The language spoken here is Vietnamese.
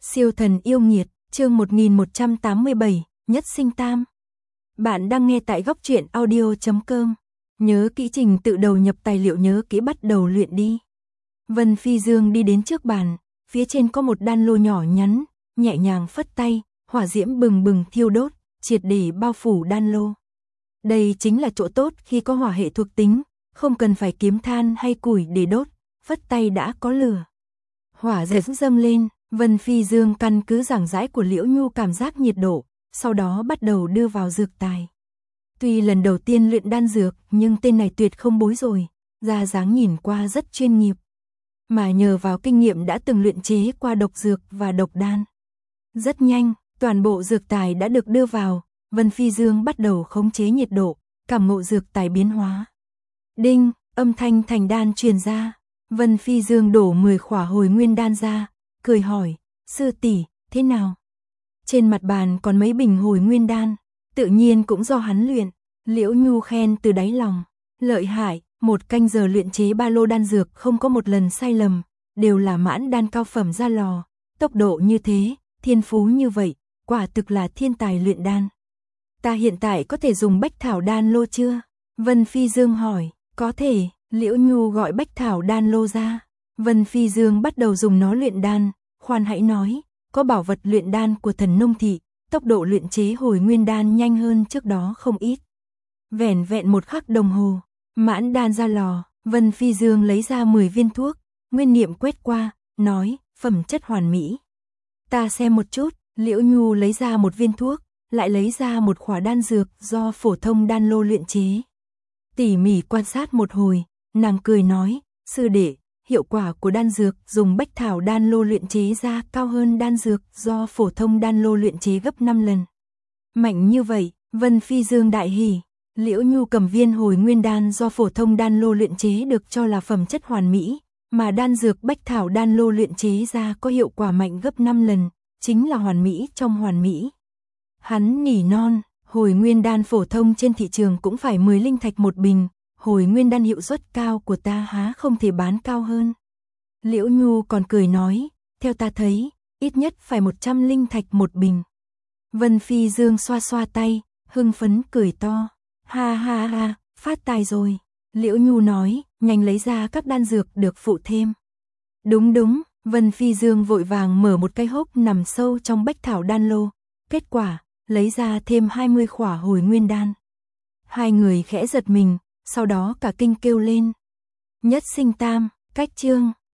Siêu thần yêu nghiệt, chương 1187, Nhất sinh tam. Bạn đang nghe tại góc truyện audio.com. Nhớ kỹ trình tự đầu nhập tài liệu, nhớ kỹ bắt đầu luyện đi. Vân Phi Dương đi đến trước bàn, phía trên có một đan lô nhỏ nhắn, nhẹ nhàng phất tay, hỏa diễm bừng bừng thiêu đốt, triệt để bao phủ đan lô. Đây chính là chỗ tốt khi có hỏa hệ thuộc tính, không cần phải kiếm than hay củi để đốt, phất tay đã có lửa. Hỏa diễm dâng lên, Vân Phi Dương căn cứ giảng giải của Liễu Nhu cảm giác nhiệt độ, sau đó bắt đầu đưa vào dược tài. Tuy lần đầu tiên luyện đan dược, nhưng tên này tuyệt không bối rồi, ra dáng nhìn qua rất chuyên nghiệp. Mà nhờ vào kinh nghiệm đã từng luyện chế qua độc dược và độc đan. Rất nhanh, toàn bộ dược tài đã được đưa vào, Vân Phi Dương bắt đầu khống chế nhiệt độ, cảm ngộ dược tài biến hóa. Đinh, âm thanh thành đan truyền ra, Vân Phi Dương đổ 10 khỏa hồi nguyên đan ra, cười hỏi, sư tỷ, thế nào? Trên mặt bàn còn mấy bình hồi nguyên đan, tự nhiên cũng do hắn luyện. Liễu Nhu khen từ đáy lòng, lợi hại, 1 canh giờ luyện chế 3 lô đan dược không có một lần sai lầm, đều là mãn đan cao phẩm ra lò, tốc độ như thế, thiên phú như vậy, quả thực là thiên tài luyện đan. Ta hiện tại có thể dùng bách thảo đan lô chưa? Vân Phi Dương hỏi, có thể, Liễu Nhu gọi bách thảo đan lô ra. Vân Phi Dương bắt đầu dùng nó luyện đan, khoan hãy nói, có bảo vật luyện đan của Thần Nông Thị, tốc độ luyện chế hồi nguyên đan nhanh hơn trước đó không ít. Vẻn vẹn 1 khắc đồng hồ, mãn đan ra lò, Vân Phi Dương lấy ra 10 viên thuốc, nguyên niệm quét qua, nói, phẩm chất hoàn mỹ. Ta xem một chút, Liễu Nhu lấy ra 1 viên thuốc, lại lấy ra 1 khỏa đan dược do phổ thông đan lô luyện chế. Tỉ mỉ quan sát một hồi, nàng cười nói, sư đệ, hiệu quả của đan dược dùng bách thảo đan lô luyện chế ra cao hơn đan dược do phổ thông đan lô luyện chế gấp 5 lần. Mạnh như vậy, Vân Phi Dương đại hỉ. Liễu Nhu cầm viên hồi nguyên đan do phổ thông đan lô luyện chế được cho là phẩm chất hoàn mỹ, mà đan dược bách thảo đan lô luyện chế ra có hiệu quả mạnh gấp 5 lần, chính là hoàn mỹ trong hoàn mỹ. Hắn nỉ non, hồi nguyên đan phổ thông trên thị trường cũng phải 10 linh thạch 1 bình, hồi nguyên đan hiệu suất cao của ta há không thể bán cao hơn. Liễu Nhu còn cười nói, theo ta thấy, ít nhất phải 100 linh thạch 1 bình. Vân Phi Dương xoa xoa tay, hưng phấn cười to, ha ha ha, phát tài rồi. Liễu Nhu nói, nhanh lấy ra các đan dược được phụ thêm. Đúng đúng, Vân Phi Dương vội vàng mở một cái hốc nằm sâu trong bách thảo đan lô, kết quả, lấy ra thêm 20 khỏa hồi nguyên đan. Hai người khẽ giật mình, sau đó cả kinh kêu lên. Nhất sinh tam, cách chương.